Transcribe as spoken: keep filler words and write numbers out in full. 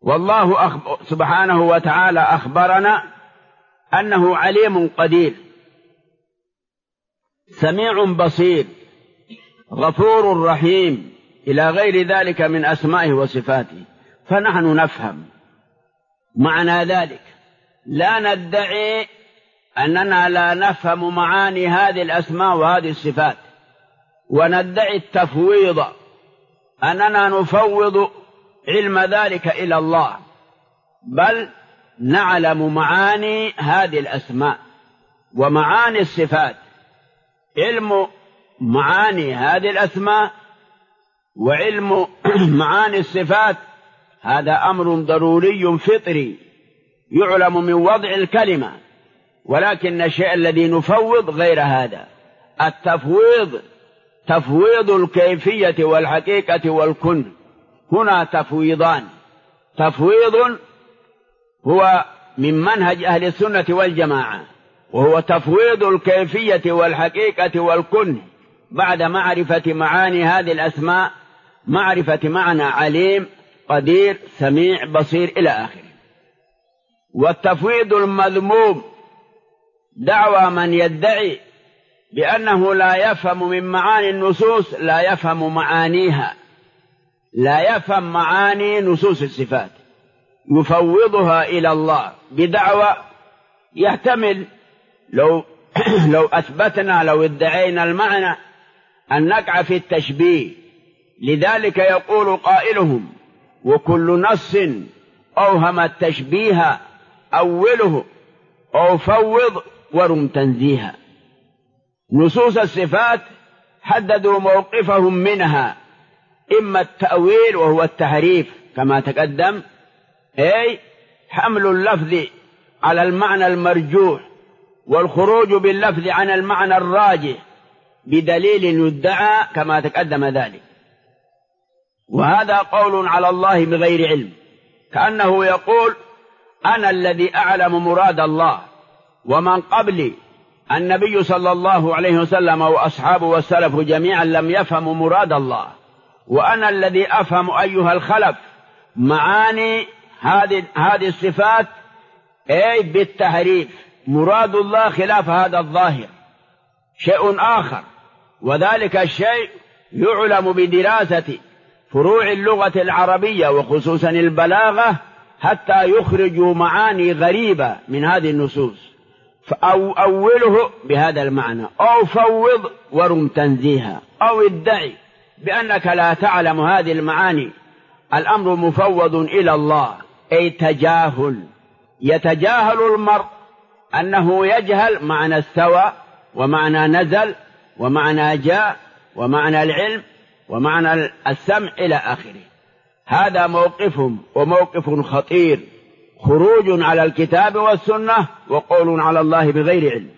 والله أخبر سبحانه وتعالى أخبرنا أنه عليم قدير سميع بصير غفور رحيم إلى غير ذلك من أسمائه وصفاته. فنحن نفهم معنى ذلك، لا ندعي أننا لا نفهم معاني هذه الأسماء وهذه الصفات، وندعي التفويض أننا نفوض علم ذلك إلى الله، بل نعلم معاني هذه الأسماء ومعاني الصفات. علم معاني هذه الأسماء وعلم معاني الصفات هذا أمر ضروري فطري يعلم من وضع الكلمة، ولكن الشيء الذي نفوض غير هذا. التفويض تفويض الكيفية والحقيقة والكن، هنا تفويضان. تفويض هو من منهج أهل السنة والجماعة، وهو تفويض الكيفية والحقيقة والكن بعد معرفة معاني هذه الأسماء، معرفة معنى عليم قدير سميع بصير إلى آخره. والتفويض المذموم دعوى من يدعي بأنه لا يفهم من معاني النصوص، لا يفهم معانيها، لا يفهم معاني نصوص الصفات، يفوضها إلى الله بدعوى يحتمل لو لو أثبتنا لو ادعينا المعنى أن نقع في التشبيه. لذلك يقول قائلهم: وكل نص أوهم التشبيه أوله أو فوض ورم تنزيها. نصوص الصفات حددوا موقفهم منها، إما التأويل وهو التحريف كما تقدم، أي حمل اللفظ على المعنى المرجوح والخروج باللفظ عن المعنى الراجح بدليل يدعى كما تقدم ذلك. وهذا قول على الله بغير علم، كأنه يقول: أنا الذي أعلم مراد الله، ومن قبلي النبي صلى الله عليه وسلم وأصحابه والسلف جميعا لم يفهموا مراد الله، وأنا الذي أفهم أيها الخلف معاني هذه هذه الصفات أي بالتحريف. مراد الله خلاف هذا الظاهر شيء آخر، وذلك الشيء يعلم بدراسة فروع اللغة العربية وخصوصا البلاغة حتى يخرجوا معاني غريبة من هذه النصوص، أو أوله بهذا المعنى، أو فوض ورم تنزيها، أو ادعي بأنك لا تعلم هذه المعاني. الأمر مفوض إلى الله، أي تجاهل. يتجاهل المرء أنه يجهل معنى استوى ومعنى نزل ومعنى جاء ومعنى العلم ومعنى السمع إلى آخره. هذا موقفهم، وموقف خطير، خروج على الكتاب والسنة وقول على الله بغير علم.